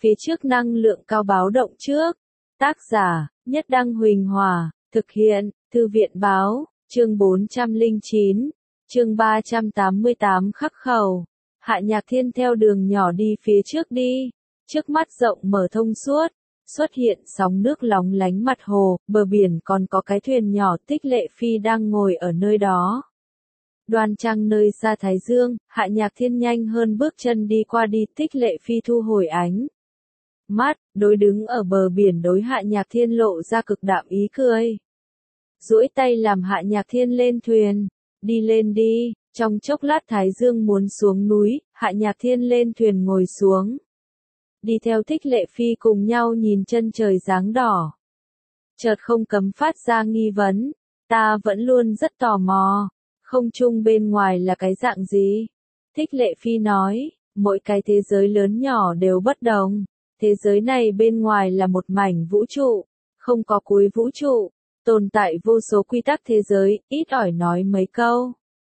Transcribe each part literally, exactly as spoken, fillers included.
phía trước năng lượng cao báo động trước. Tác giả, Nhất Đăng Huỳnh Hòa, thực hiện, Thư viện báo, chương bốn trăm lẻ chín, chương ba trăm tám mươi tám khắc khẩu. Hạ Nhạc Thiên theo đường nhỏ đi phía trước đi, trước mắt rộng mở thông suốt, xuất hiện sóng nước lóng lánh mặt hồ, bờ biển còn có cái thuyền nhỏ Tích Lệ Phi đang ngồi ở nơi đó. Đoan trang nơi xa Thái Dương, Hạ Nhạc Thiên nhanh hơn bước chân đi qua đi, Tích Lệ Phi thu hồi ánh mắt, đối đứng ở bờ biển đối Hạ Nhạc Thiên lộ ra cực đạm ý cười. Duỗi tay làm Hạ Nhạc Thiên lên thuyền, đi lên đi, trong chốc lát Thái Dương muốn xuống núi, Hạ Nhạc Thiên lên thuyền ngồi xuống. Đi theo Tích Lệ Phi cùng nhau nhìn chân trời dáng đỏ. Chợt không cấm phát ra nghi vấn, ta vẫn luôn rất tò mò, không trung bên ngoài là cái dạng gì? Tích Lệ Phi nói, mỗi cái thế giới lớn nhỏ đều bất đồng, thế giới này bên ngoài là một mảnh vũ trụ, không có cuối vũ trụ, tồn tại vô số quy tắc thế giới, ít ỏi nói mấy câu.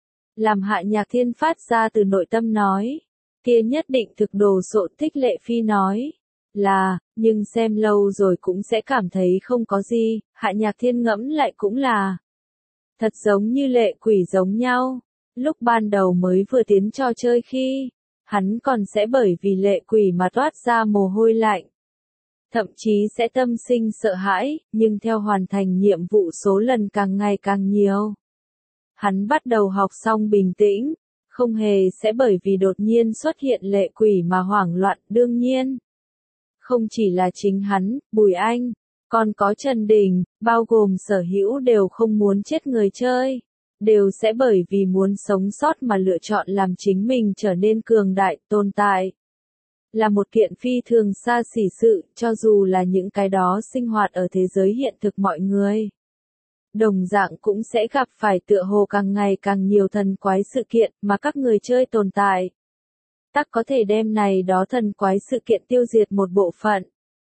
Làm Hạ Nhạc Thiên phát ra từ nội tâm nói, kia nhất định thực đồ sộ. Tích Lệ Phi nói, là, nhưng xem lâu rồi cũng sẽ cảm thấy không có gì. Hạ Nhạc Thiên ngẫm lại cũng là, thật giống như lệ quỷ giống nhau. Lúc ban đầu mới vừa tiến trò chơi khi, hắn còn sẽ bởi vì lệ quỷ mà toát ra mồ hôi lạnh. Thậm chí sẽ tâm sinh sợ hãi, nhưng theo hoàn thành nhiệm vụ số lần càng ngày càng nhiều. Hắn bắt đầu học xong bình tĩnh, không hề sẽ bởi vì đột nhiên xuất hiện lệ quỷ mà hoảng loạn. Đương nhiên, không chỉ là chính hắn, Bùi Anh, còn có Trần Đình, bao gồm sở hữu đều không muốn chết người chơi, đều sẽ bởi vì muốn sống sót mà lựa chọn làm chính mình trở nên cường đại, tồn tại. Là một kiện phi thường xa xỉ sự, cho dù là những cái đó sinh hoạt ở thế giới hiện thực mọi người. Đồng dạng cũng sẽ gặp phải tựa hồ càng ngày càng nhiều thần quái sự kiện mà các người chơi tồn tại. Tắc có thể đem này đó thần quái sự kiện tiêu diệt một bộ phận.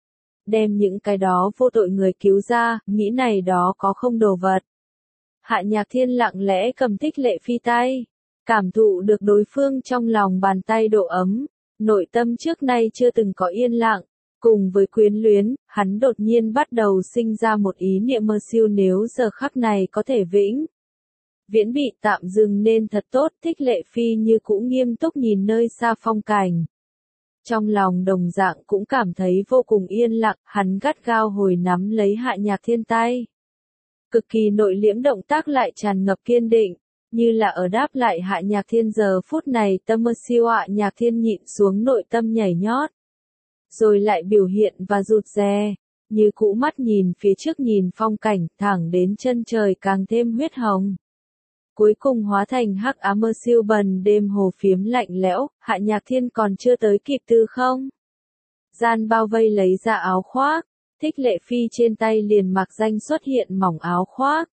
Đem những cái đó vô tội người cứu ra, nghĩ này đó có không đồ vật. Hạ Nhạc Thiên lặng lẽ cầm Tích Lệ Phi tay, cảm thụ được đối phương trong lòng bàn tay độ ấm, nội tâm trước nay chưa từng có yên lặng, cùng với quyến luyến, hắn đột nhiên bắt đầu sinh ra một ý niệm mơ siêu nếu giờ khắc này có thể vĩnh viễn bị tạm dừng nên thật tốt. Tích Lệ Phi như cũ nghiêm túc nhìn nơi xa phong cảnh. Trong lòng đồng dạng cũng cảm thấy vô cùng yên lặng, hắn gắt gao hồi nắm lấy Hạ Nhạc Thiên tay. Cực kỳ nội liễm động tác lại tràn ngập kiên định, như là ở đáp lại Hạ Nhạc Thiên giờ phút này tâm mơ siêu. Hạ Nhạc Thiên nhịn xuống nội tâm nhảy nhót. Rồi lại biểu hiện và rụt rè, như cũ mắt nhìn phía trước nhìn phong cảnh, thẳng đến chân trời càng thêm huyết hồng. Cuối cùng hóa thành hắc ám mơ siêu bần đêm hồ phiếm lạnh lẽo. Hạ Nhạc Thiên còn chưa tới kịp tư không gian bao vây lấy ra áo khoác, Tích Lệ Phi trên tay liền mặc danh xuất hiện mỏng áo khoác.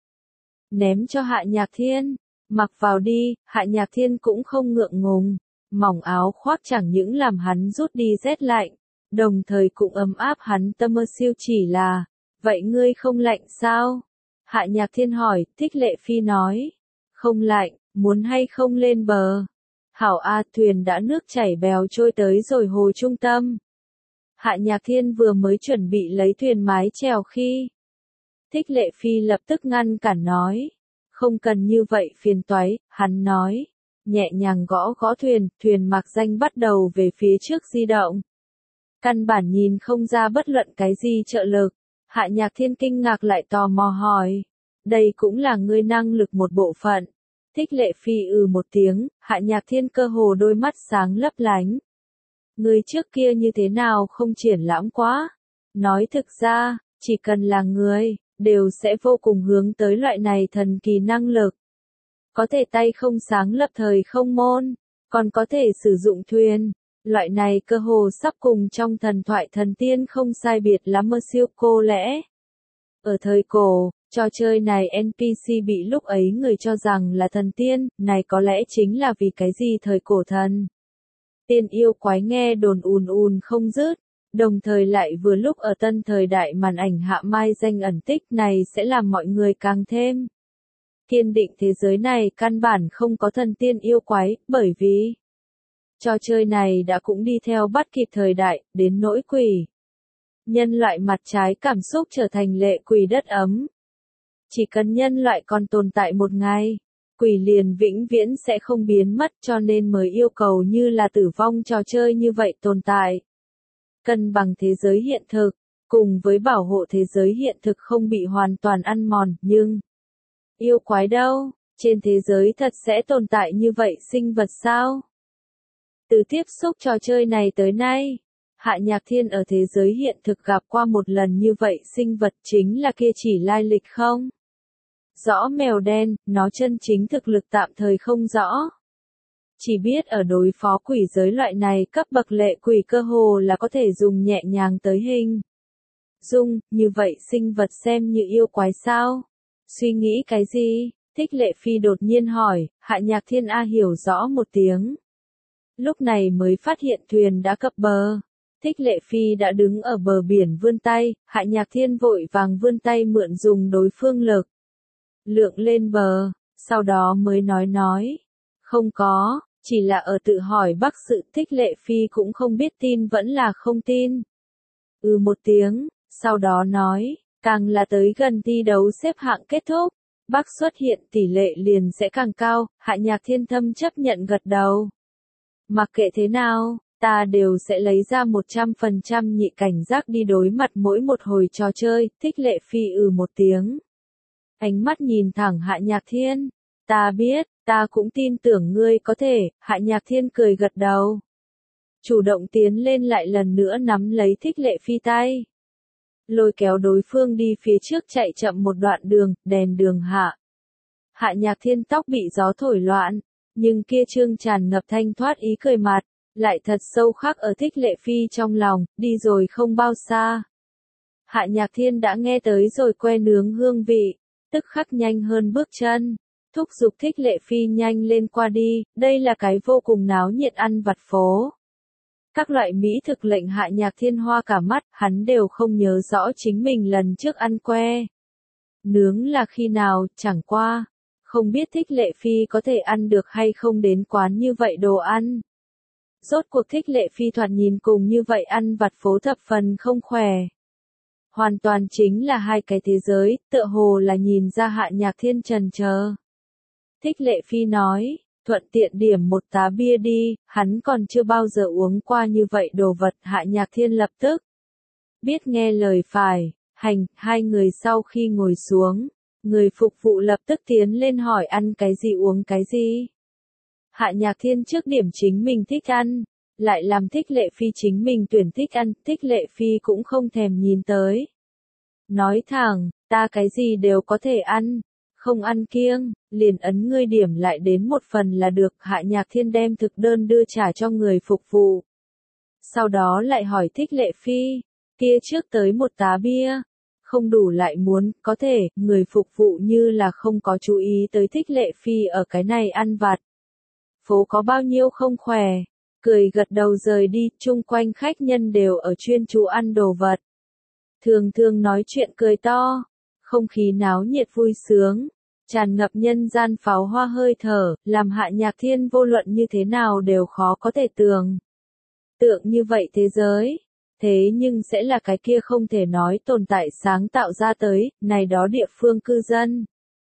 Ném cho Hạ Nhạc Thiên, mặc vào đi. Hạ Nhạc Thiên cũng không ngượng ngùng, mỏng áo khoác chẳng những làm hắn rút đi rét lạnh, đồng thời cũng ấm áp hắn tâm mơ siêu. Chỉ là, vậy ngươi không lạnh sao? Hạ Nhạc Thiên hỏi. Tích Lệ Phi nói, không lạnh, muốn hay không lên bờ? Hảo A, thuyền đã nước chảy bèo trôi tới rồi hồ trung tâm. Hạ Nhạc Thiên vừa mới chuẩn bị lấy thuyền mái chèo khi, Tích Lệ Phi lập tức ngăn cản nói, không cần như vậy phiền toái. Hắn nói, nhẹ nhàng gõ gõ thuyền, thuyền mặc danh bắt đầu về phía trước di động. Căn bản nhìn không ra bất luận cái gì trợ lực. Hạ Nhạc Thiên kinh ngạc lại tò mò hỏi, đây cũng là ngươi năng lực một bộ phận. Tích Lệ Phi ừ một tiếng. Hạ Nhạc Thiên cơ hồ đôi mắt sáng lấp lánh. Ngươi trước kia như thế nào không triển lãm quá? Nói thực ra, chỉ cần là người, đều sẽ vô cùng hướng tới loại này thần kỳ năng lực. Có thể tay không sáng lập thời không môn, còn có thể sử dụng thuyền. Loại này cơ hồ sắp cùng trong thần thoại thần tiên không sai biệt lắm mơ siêu. Cô lẽ, ở thời cổ, trò chơi này en pê xê bị lúc ấy người cho rằng là thần tiên, này có lẽ chính là vì cái gì thời cổ thần tiên yêu quái nghe đồn ùn ùn không dứt, đồng thời lại vừa lúc ở tân thời đại màn ảnh hạ mai danh ẩn tích này sẽ làm mọi người càng thêm kiên định thế giới này căn bản không có thần tiên yêu quái, bởi vì Trò chơi này đã cũng đi theo bắt kịp thời đại, đến nỗi quỷ. Nhân loại mặt trái cảm xúc trở thành lệ quỷ đất ấm. Chỉ cần nhân loại còn tồn tại một ngày, quỷ liền vĩnh viễn sẽ không biến mất, cho nên mới yêu cầu như là tử vong trò chơi như vậy tồn tại. Cân bằng thế giới hiện thực, cùng với bảo hộ thế giới hiện thực không bị hoàn toàn ăn mòn, nhưng yêu quái đâu? Trên thế giới thật sẽ tồn tại như vậy sinh vật sao? Từ tiếp xúc trò chơi này tới nay, Hạ Nhạc Thiên ở thế giới hiện thực gặp qua một lần như vậy sinh vật, chính là kia chỉ lai lịch không rõ mèo đen, nó chân chính thực lực tạm thời không rõ. Chỉ biết ở đối phó quỷ giới loại này cấp bậc lệ quỷ cơ hồ là có thể dùng nhẹ nhàng tới hình dung, như vậy sinh vật xem như yêu quái sao? Suy nghĩ cái gì? Thích Lệ Phi đột nhiên hỏi. Hạ Nhạc Thiên a hiểu rõ một tiếng. Lúc này mới phát hiện thuyền đã cập bờ. Thích Lệ Phi đã đứng ở bờ biển vươn tay, Hạ Nhạc Thiên vội vàng vươn tay mượn dùng đối phương lực lượng lên bờ, sau đó mới nói nói. Không có, chỉ là ở tự hỏi bác sự. Thích Lệ Phi cũng không biết tin vẫn là không tin. Ừ một tiếng, sau đó nói, càng là tới gần thi đấu xếp hạng kết thúc, bác xuất hiện tỷ lệ liền sẽ càng cao. Hạ Nhạc Thiên thâm chấp nhận gật đầu. Mặc kệ thế nào, ta đều sẽ lấy ra một trăm phần trăm nhị cảnh giác đi đối mặt mỗi một hồi trò chơi. Thích Lệ Phi ừ một tiếng. Ánh mắt nhìn thẳng Hạ Nhạc Thiên. Ta biết, ta cũng tin tưởng ngươi có thể. Hạ Nhạc Thiên cười gật đầu. Chủ động tiến lên lại lần nữa nắm lấy Thích Lệ Phi tay. Lôi kéo đối phương đi phía trước chạy chậm một đoạn đường, đèn đường hạ. Hạ Nhạc Thiên tóc bị gió thổi loạn, nhưng kia trương tràn ngập thanh thoát ý cười mặt, lại thật sâu khắc ở Thích Lệ Phi trong lòng. Đi rồi không bao xa, Hạ Nhạc Thiên đã nghe tới rồi que nướng hương vị, tức khắc nhanh hơn bước chân, thúc giục Thích Lệ Phi nhanh lên qua đi. Đây là cái vô cùng náo nhiệt ăn vặt phố. Các loại mỹ thực lệnh Hạ Nhạc Thiên hoa cả mắt, hắn đều không nhớ rõ chính mình lần trước ăn que nướng là khi nào, chẳng qua, không biết Thích Lệ Phi có thể ăn được hay không đến quán như vậy đồ ăn. Rốt cuộc Thích Lệ Phi thoạt nhìn cùng như vậy ăn vặt phố thập phần không khỏe. Hoàn toàn chính là hai cái thế giới, tựa hồ là nhìn ra Hạ Nhạc Thiên trần chờ. Thích Lệ Phi nói, thuận tiện điểm một tá bia đi, hắn còn chưa bao giờ uống qua như vậy đồ vật. Hạ Nhạc Thiên lập tức biết nghe lời phải, hành. Hai người sau khi ngồi xuống, người phục vụ lập tức tiến lên hỏi ăn cái gì uống cái gì. Hạ Nhạc Thiên trước điểm chính mình thích ăn, lại làm Thích Lệ Phi chính mình tuyển thích ăn. Thích Lệ Phi cũng không thèm nhìn tới. Nói thẳng, ta cái gì đều có thể ăn, không ăn kiêng, liền ấn ngươi điểm lại đến một phần là được. Hạ Nhạc Thiên đem thực đơn đưa trả cho người phục vụ. Sau đó lại hỏi Thích Lệ Phi, kia trước tới một tá bia, không đủ lại muốn, có thể. Người phục vụ như là không có chú ý tới Thích Lệ Phi ở cái này ăn vặt phố có bao nhiêu không khỏe, cười gật đầu rời đi. Chung quanh khách nhân đều ở chuyên chú ăn đồ vật, thường thường nói chuyện cười to, không khí náo nhiệt vui sướng, tràn ngập nhân gian pháo hoa hơi thở, làm Hạ Nhạc Thiên vô luận như thế nào đều khó có thể tưởng tượng như vậy thế giới. Thế nhưng sẽ là cái kia không thể nói tồn tại sáng tạo ra tới, này đó địa phương cư dân.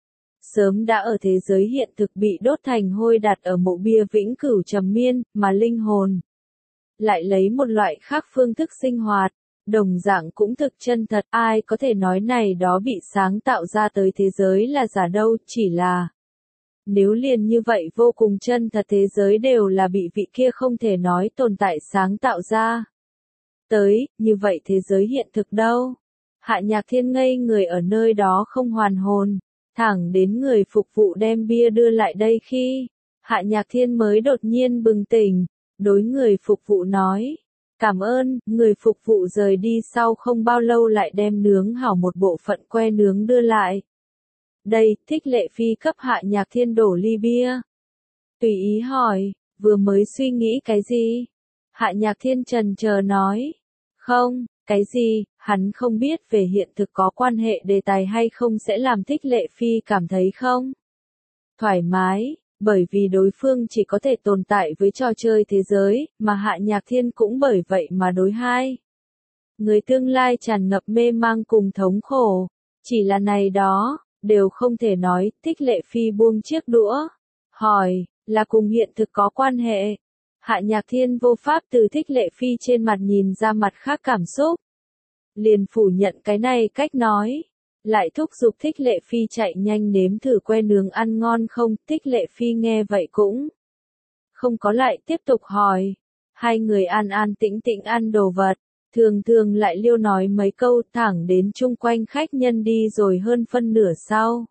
Sớm đã ở thế giới hiện thực bị đốt thành hôi đặt ở mộ bia vĩnh cửu trầm miên, mà linh hồn lại lấy một loại khác phương thức sinh hoạt, đồng dạng cũng thực chân thật. Ai có thể nói này đó bị sáng tạo ra tới thế giới là giả đâu, chỉ là nếu liền như vậy vô cùng chân thật thế giới đều là bị vị kia không thể nói tồn tại sáng tạo ra tới, như vậy thế giới hiện thực đâu? Hạ Nhạc Thiên ngây người ở nơi đó không hoàn hồn, thẳng đến người phục vụ đem bia đưa lại đây khi Hạ Nhạc Thiên mới đột nhiên bừng tỉnh, đối người phục vụ nói, cảm ơn. Người phục vụ rời đi sau không bao lâu lại đem nướng hảo một bộ phận que nướng đưa lại. Đây, Thích Lệ Phi cấp Hạ Nhạc Thiên đổ ly bia. Tùy ý hỏi, vừa mới suy nghĩ cái gì? Hạ Nhạc Thiên trần chờ nói, không, cái gì, hắn không biết về hiện thực có quan hệ đề tài hay không sẽ làm Thích Lệ Phi cảm thấy không thoải mái, Bởi vì đối phương chỉ có thể tồn tại với trò chơi thế giới, mà Hạ Nhạc Thiên cũng bởi vậy mà đối hai người tương lai tràn ngập mê mang cùng thống khổ. Chỉ là này đó, đều không thể nói. Thích Lệ Phi buông chiếc đũa, hỏi, là cùng hiện thực có quan hệ. Hạ Nhạc Thiên vô pháp từ Thích Lệ Phi trên mặt nhìn ra mặt khác cảm xúc. Liền phủ nhận cái này cách nói. Lại thúc giục Thích Lệ Phi chạy nhanh nếm thử que nướng ăn ngon không. Thích Lệ Phi nghe vậy cũng không có lại tiếp tục hỏi. Hai người an an tĩnh tĩnh ăn đồ vật. Thường thường lại liêu nói mấy câu thẳng đến chung quanh khách nhân đi rồi hơn phân nửa sau.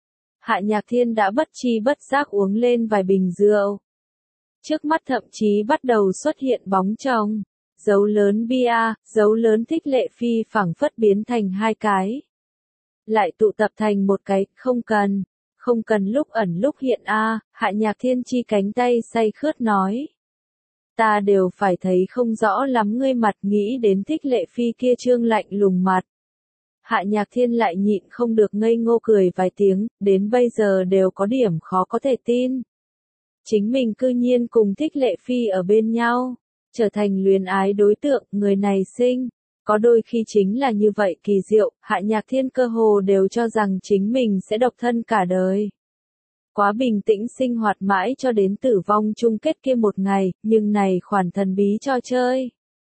Hạ Nhạc Thiên đã bất chi bất giác uống lên vài bình rượu. Trước mắt thậm chí bắt đầu xuất hiện bóng chồng. Dấu lớn bia, dấu lớn Thích Lệ Phi phảng phất biến thành hai cái. Lại tụ tập thành một cái, không cần. Không cần lúc ẩn lúc hiện a. Hạ Nhạc Thiên chi cánh tay say khướt nói. Ta đều phải thấy không rõ lắm ngươi mặt, nghĩ đến Thích Lệ Phi kia trương lạnh lùng mặt. Hạ Nhạc Thiên lại nhịn không được ngây ngô cười vài tiếng, đến bây giờ đều có điểm khó có thể tin. Chính mình cư nhiên cùng Thích Lệ Phi ở bên nhau, trở thành luyến ái đối tượng, người này sinh. Có đôi khi chính là như vậy kỳ diệu, Hạ Nhạc Thiên cơ hồ đều cho rằng chính mình sẽ độc thân cả đời. Quá bình tĩnh sinh hoạt mãi cho đến tử vong chung kết kia một ngày, nhưng này khoản thần bí cho chơi.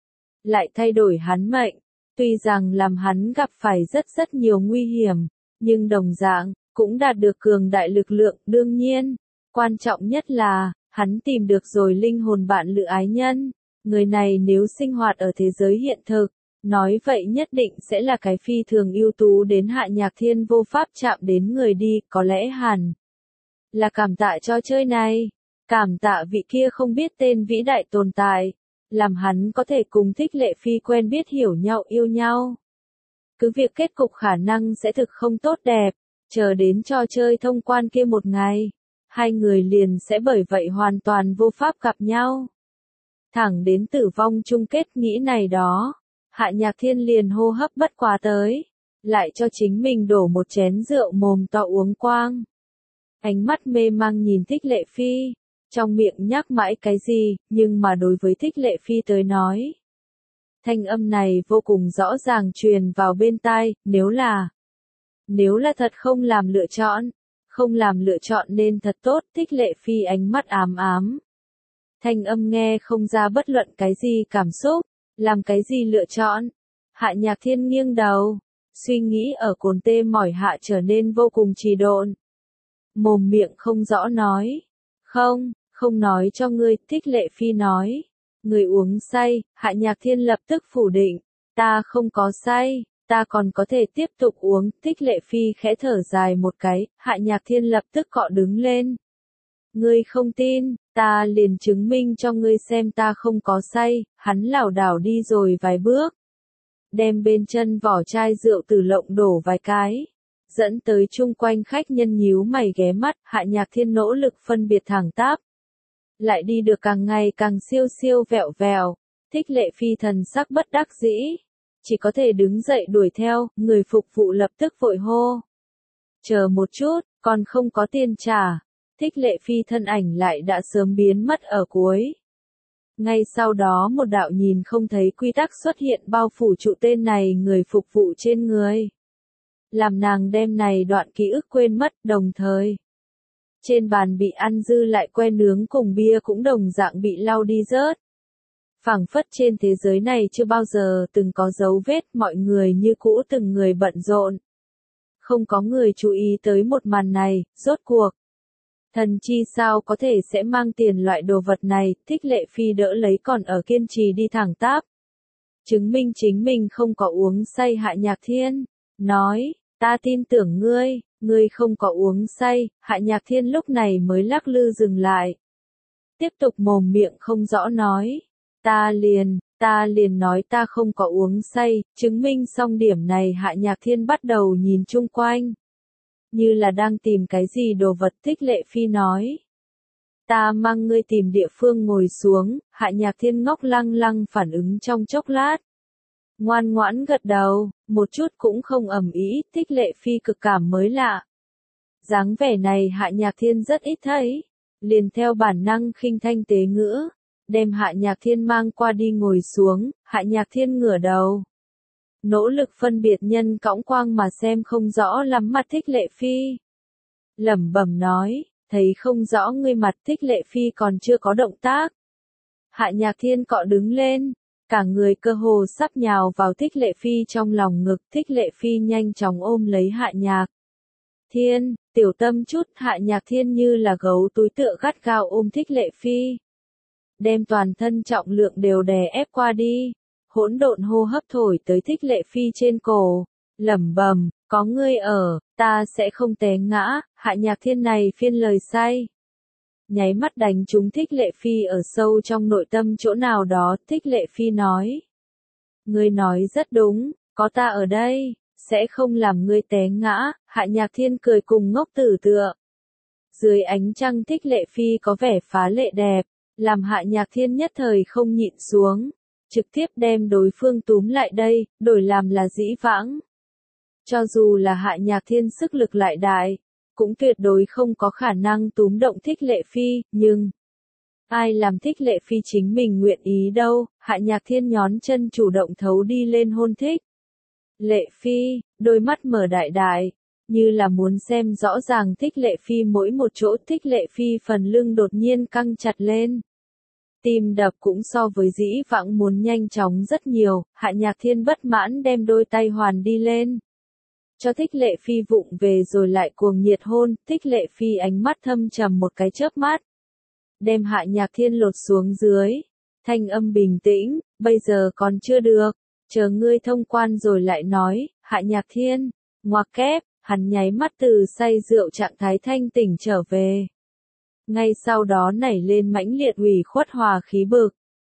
Lại thay đổi hắn mệnh, tuy rằng làm hắn gặp phải rất rất nhiều nguy hiểm, nhưng đồng dạng, cũng đạt được cường đại lực lượng, đương nhiên. Quan trọng nhất là, hắn tìm được rồi linh hồn bạn lữ ái nhân. Người này nếu sinh hoạt ở thế giới hiện thực, nói vậy nhất định sẽ là cái phi thường ưu tú đến Hạ Nhạc Thiên vô pháp chạm đến người đi, có lẽ hẳn là cảm tạ cho chơi này, cảm tạ vị kia không biết tên vĩ đại tồn tại, làm hắn có thể cùng Thích Lệ Phi quen biết hiểu nhau yêu nhau. Cứ việc kết cục khả năng sẽ thực không tốt đẹp, chờ đến trò chơi thông quan kia một ngày, hai người liền sẽ bởi vậy hoàn toàn vô pháp gặp nhau. Thẳng đến tử vong chung kết nghĩ này đó, Hạ Nhạc Thiên liền hô hấp bất quá tới, lại cho chính mình đổ một chén rượu mồm to uống quang. Ánh mắt mê mang nhìn Thích Lệ Phi, trong miệng nhắc mãi cái gì, nhưng mà đối với Thích Lệ Phi tới nói. Thanh âm này vô cùng rõ ràng truyền vào bên tai, nếu là, nếu là thật không làm lựa chọn, không làm lựa chọn nên thật tốt. Thích Lệ Phi ánh mắt ám ám. Thanh âm nghe không ra bất luận cái gì cảm xúc, làm cái gì lựa chọn. Hạ Nhạc Thiên nghiêng đầu, suy nghĩ ở cồn tê mỏi hạ trở nên vô cùng trì độn. Mồm miệng không rõ nói. Không, không nói cho ngươi, Thích Lệ Phi nói. Người uống say, Hạ Nhạc Thiên lập tức phủ định. Ta không có say, ta còn có thể tiếp tục uống. Thích Lệ Phi khẽ thở dài một cái, Hạ Nhạc Thiên lập tức cọ đứng lên. Ngươi không tin, ta liền chứng minh cho ngươi xem ta không có say. Hắn lảo đảo đi rồi vài bước, đem bên chân vỏ chai rượu từ lộng đổ vài cái, dẫn tới chung quanh khách nhân nhíu mày ghé mắt. Hạ Nhạc Thiên nỗ lực phân biệt thẳng tắp, lại đi được càng ngày càng siêu siêu vẹo vẹo. Thích Lệ Phi thần sắc bất đắc dĩ, chỉ có thể đứng dậy đuổi theo. Người phục vụ lập tức vội hô, chờ một chút, còn không có tiền trả. Thích Lệ Phi thân ảnh lại đã sớm biến mất ở cuối. Ngay sau đó một đạo nhìn không thấy quy tắc xuất hiện bao phủ trụ tên này người phục vụ trên người, làm nàng đem này đoạn ký ức quên mất. Đồng thời, trên bàn bị ăn dư lại que nướng cùng bia cũng đồng dạng bị lau đi rớt. Phảng phất trên thế giới này chưa bao giờ từng có dấu vết, mọi người như cũ từng người bận rộn. Không có người chú ý tới một màn này, rốt cuộc. Thần chi sao có thể sẽ mang tiền loại đồ vật này. Thích Lệ Phi đỡ lấy còn ở kiên trì đi thẳng tắp, chứng minh chính mình không có uống say. Hạ Nhạc Thiên nói, ta tin tưởng ngươi, ngươi không có uống say. Hạ Nhạc Thiên lúc này mới lắc lư dừng lại, tiếp tục mồm miệng không rõ nói, ta liền, ta liền nói ta không có uống say. Chứng minh xong điểm này Hạ Nhạc Thiên bắt đầu nhìn chung quanh, như là đang tìm cái gì đồ vật. Thích Lệ Phi nói, ta mang ngươi tìm địa phương ngồi xuống. Hạ Nhạc Thiên ngốc lăng lăng phản ứng trong chốc lát, ngoan ngoãn gật đầu, một chút cũng không ầm ĩ. Thích Lệ Phi cực cảm mới lạ, dáng vẻ này Hạ Nhạc Thiên rất ít thấy. liền theo bản năng khinh thanh tế ngữ, đem Hạ Nhạc Thiên mang qua đi ngồi xuống, Hạ Nhạc Thiên ngửa đầu. Nỗ lực phân biệt nhân cõng quang mà xem không rõ lắm mặt Thích Lệ Phi. Lẩm bẩm nói, thấy không rõ ngươi mặt Thích Lệ Phi còn chưa có động tác. Hạ Nhạc Thiên cọ đứng lên, cả người cơ hồ sắp nhào vào Thích Lệ Phi trong lòng ngực. Thích Lệ Phi nhanh chóng ôm lấy Hạ Nhạc Thiên, tiểu tâm chút. Hạ Nhạc Thiên như là gấu túi tựa gắt gao ôm Thích Lệ Phi, đem toàn thân trọng lượng đều đè ép qua đi, hỗn độn hô hấp thổi tới Thích Lệ Phi trên cổ, lẩm bẩm, có ngươi ở, ta sẽ không té ngã. Hạ Nhạc Thiên này phiên lời say, nháy mắt đánh trúng Thích Lệ Phi ở sâu trong nội tâm chỗ nào đó. Thích Lệ Phi nói, ngươi nói rất đúng, có ta ở đây, sẽ không làm ngươi té ngã. Hạ Nhạc Thiên cười cùng ngốc tử tựa. Dưới ánh trăng Thích Lệ Phi có vẻ phá lệ đẹp, làm Hạ Nhạc Thiên nhất thời không nhịn xuống, trực tiếp đem đối phương túm lại đây, đổi làm là dĩ vãng. Cho dù là Hạ Nhạc Thiên sức lực lại đại, cũng tuyệt đối không có khả năng túm động Thích Lệ Phi, nhưng ai làm Thích Lệ Phi chính mình nguyện ý đâu. Hạ Nhạc Thiên nhón chân chủ động thấu đi lên hôn Thích Lệ Phi, đôi mắt mở đại đại, như là muốn xem rõ ràng Thích Lệ Phi mỗi một chỗ. Thích Lệ Phi phần lưng đột nhiên căng chặt lên, tim đập cũng so với dĩ vãng muốn nhanh chóng rất nhiều. Hạ Nhạc Thiên bất mãn đem đôi tay hoàn đi lên, cho Thích Lệ Phi vụng về rồi lại cuồng nhiệt hôn. Thích Lệ Phi ánh mắt thâm trầm một cái chớp mắt, đem Hạ Nhạc Thiên lột xuống dưới, thanh âm bình tĩnh, bây giờ còn chưa được, chờ ngươi thông quan rồi lại nói. Hạ Nhạc Thiên, ngoặc kép, hắn nháy mắt từ say rượu trạng thái thanh tỉnh trở về. Ngay sau đó nảy lên mãnh liệt ủy khuất hòa khí bực.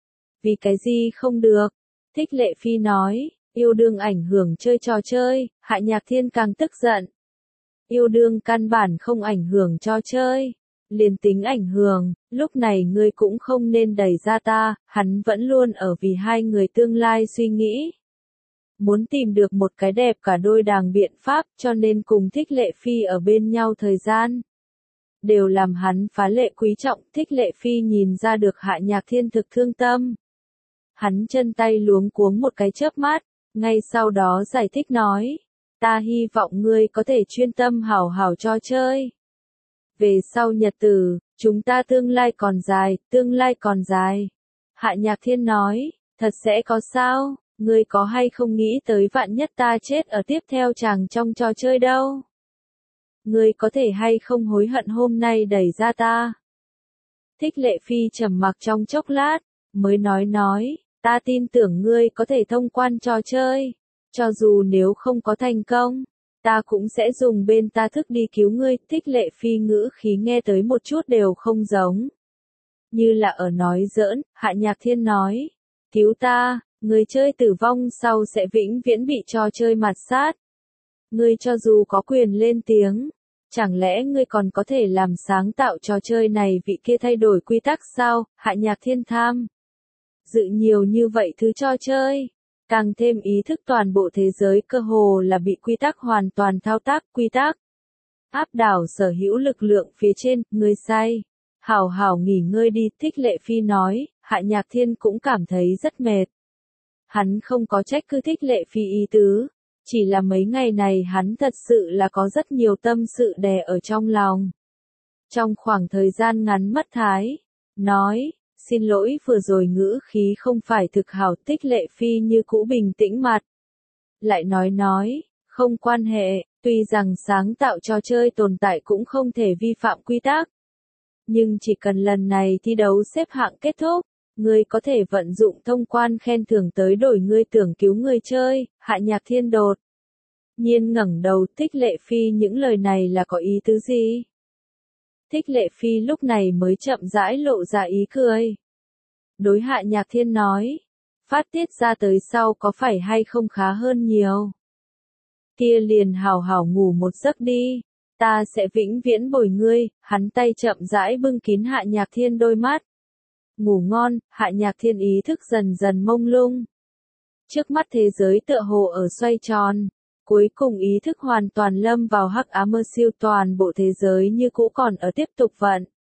Vì cái gì không được? Thích Lệ Phi nói, yêu đương ảnh hưởng chơi trò chơi. Hạ Nhạc Thiên càng tức giận. Yêu đương căn bản không ảnh hưởng trò chơi. Liền tính ảnh hưởng, lúc này ngươi cũng không nên đẩy ra ta. Hắn vẫn luôn ở vì hai người tương lai suy nghĩ. Muốn tìm được một cái đẹp cả đôi đàng biện pháp, cho nên cùng Thích Lệ Phi ở bên nhau thời gian đều làm hắn phá lệ quý trọng. Thích Lệ Phi nhìn ra được Hạ Nhạc Thiên thực thương tâm. Hắn chân tay luống cuống một cái chớp mắt, ngay sau đó giải thích nói, ta hy vọng ngươi có thể chuyên tâm hảo hảo cho chơi. Về sau nhật tử, chúng ta tương lai còn dài, tương lai còn dài. Hạ Nhạc Thiên nói, thật sẽ có sao, ngươi có hay không nghĩ tới vạn nhất ta chết ở tiếp theo chàng trong trò chơi đâu. Ngươi có thể hay không hối hận hôm nay đẩy ra ta. Thích Lệ Phi trầm mặc trong chốc lát, mới nói nói, ta tin tưởng ngươi có thể thông quan trò chơi. Cho dù nếu không có thành công, ta cũng sẽ dùng bên ta thức đi cứu ngươi. Thích Lệ Phi ngữ khí nghe tới một chút đều không giống, như là ở nói giỡn. Hạ Nhạc Thiên nói, cứu ta, người chơi tử vong sau sẽ vĩnh viễn bị trò chơi mạt sát. Ngươi cho dù có quyền lên tiếng, chẳng lẽ ngươi còn có thể làm sáng tạo trò chơi này vị kia thay đổi quy tắc sao? Hạ Nhạc Thiên tham dự nhiều như vậy thứ trò chơi, càng thêm ý thức toàn bộ thế giới cơ hồ là bị quy tắc hoàn toàn thao tác. Quy tắc áp đảo sở hữu lực lượng phía trên. Ngươi say, hảo hảo nghỉ ngơi đi. Thích Lệ Phi nói. Hạ Nhạc Thiên cũng cảm thấy rất mệt. Hắn không có trách cứ Thích Lệ Phi ý tứ, chỉ là mấy ngày này hắn thật sự là có rất nhiều tâm sự đè ở trong lòng. Trong khoảng thời gian ngắn mất thái, nói, xin lỗi vừa rồi ngữ khí không phải thực hảo. Thích Lệ Phi như cũ bình tĩnh mặt, lại nói nói, không quan hệ, tuy rằng sáng tạo trò chơi tồn tại cũng không thể vi phạm quy tắc. Nhưng chỉ cần lần này thi đấu xếp hạng kết thúc, ngươi có thể vận dụng thông quan khen thưởng tới đổi ngươi tưởng cứu người chơi. Hạ Nhạc Thiên đột nhiên ngẩng đầu. Thích Lệ Phi những lời này là có ý tứ gì? Thích Lệ Phi lúc này mới chậm rãi lộ ra ý cười. Đối Hạ Nhạc Thiên nói, phát tiết ra tới sau có phải hay không khá hơn nhiều? Kia liền hào hào ngủ một giấc đi, ta sẽ vĩnh viễn bồi ngươi. Hắn tay chậm rãi bưng kín Hạ Nhạc Thiên đôi mắt. Ngủ ngon. Hạ Nhạc Thiên ý thức dần dần mông lung. Trước mắt thế giới tựa hồ ở xoay tròn. Cuối cùng ý thức hoàn toàn lâm vào hắc ám mơ siêu, toàn bộ thế giới như cũ còn ở tiếp tục vận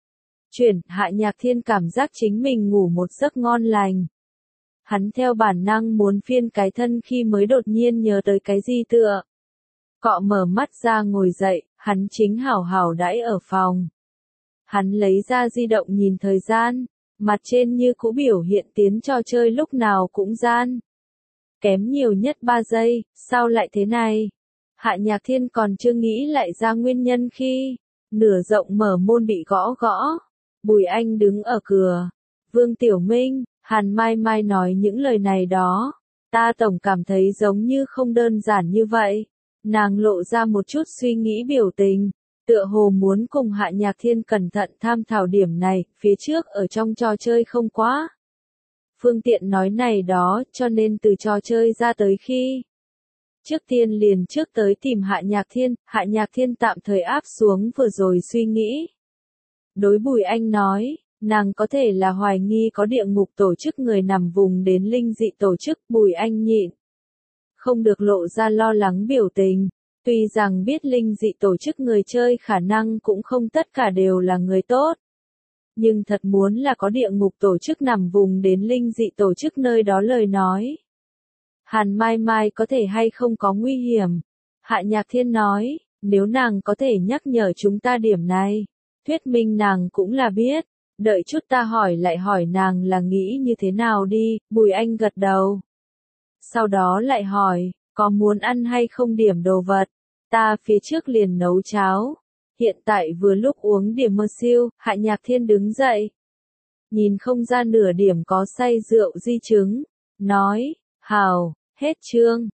Chuyển, Hạ Nhạc Thiên cảm giác chính mình ngủ một giấc ngon lành. Hắn theo bản năng muốn phiên cái thân khi mới đột nhiên nhớ tới cái gì tựa. Cọ mở mắt ra ngồi dậy, hắn chính hảo hảo đãi ở phòng. Hắn lấy ra di động nhìn thời gian, mặt trên như cũ biểu hiện tiến trò chơi lúc nào cũng gian. Kém nhiều nhất ba giây, sao lại thế này? Hạ Nhạc Thiên còn chưa nghĩ lại ra nguyên nhân khi nửa rộng mở môn bị gõ gõ. Bùi Anh đứng ở cửa. Vương Tiểu Minh, Hàn Mai Mai nói những lời này đó. Ta tổng cảm thấy giống như không đơn giản như vậy. Nàng lộ ra một chút suy nghĩ biểu tình. Tựa hồ muốn cùng Hạ Nhạc Thiên cẩn thận tham thảo điểm này, phía trước ở trong trò chơi không quá. Phương tiện nói này đó, cho nên từ trò chơi ra tới khi. Trước tiên liền trước tới tìm Hạ Nhạc Thiên, Hạ Nhạc Thiên tạm thời áp xuống vừa rồi suy nghĩ. Đối Bùi Anh nói, nàng có thể là hoài nghi có địa ngục tổ chức người nằm vùng đến linh dị tổ chức, Bùi Anh nhịn. Không được lộ ra lo lắng biểu tình, tuy rằng biết linh dị tổ chức người chơi khả năng cũng không tất cả đều là người tốt. Nhưng thật muốn là có địa ngục tổ chức nằm vùng đến linh dị tổ chức nơi đó lời nói. Hàn Mai Mai có thể hay không có nguy hiểm. Hạ Nhạc Thiên nói, nếu nàng có thể nhắc nhở chúng ta điểm này, thuyết minh nàng cũng là biết. Đợi chút ta hỏi lại hỏi nàng là nghĩ như thế nào đi, Bùi Anh gật đầu. Sau đó lại hỏi, có muốn ăn hay không điểm đồ vật, ta phía trước liền nấu cháo. Hiện tại vừa lúc uống điểm mơ siêu, Hạ Nhạc Thiên đứng dậy. Nhìn không ra nửa điểm có say rượu di chứng, nói, hào, hết chương.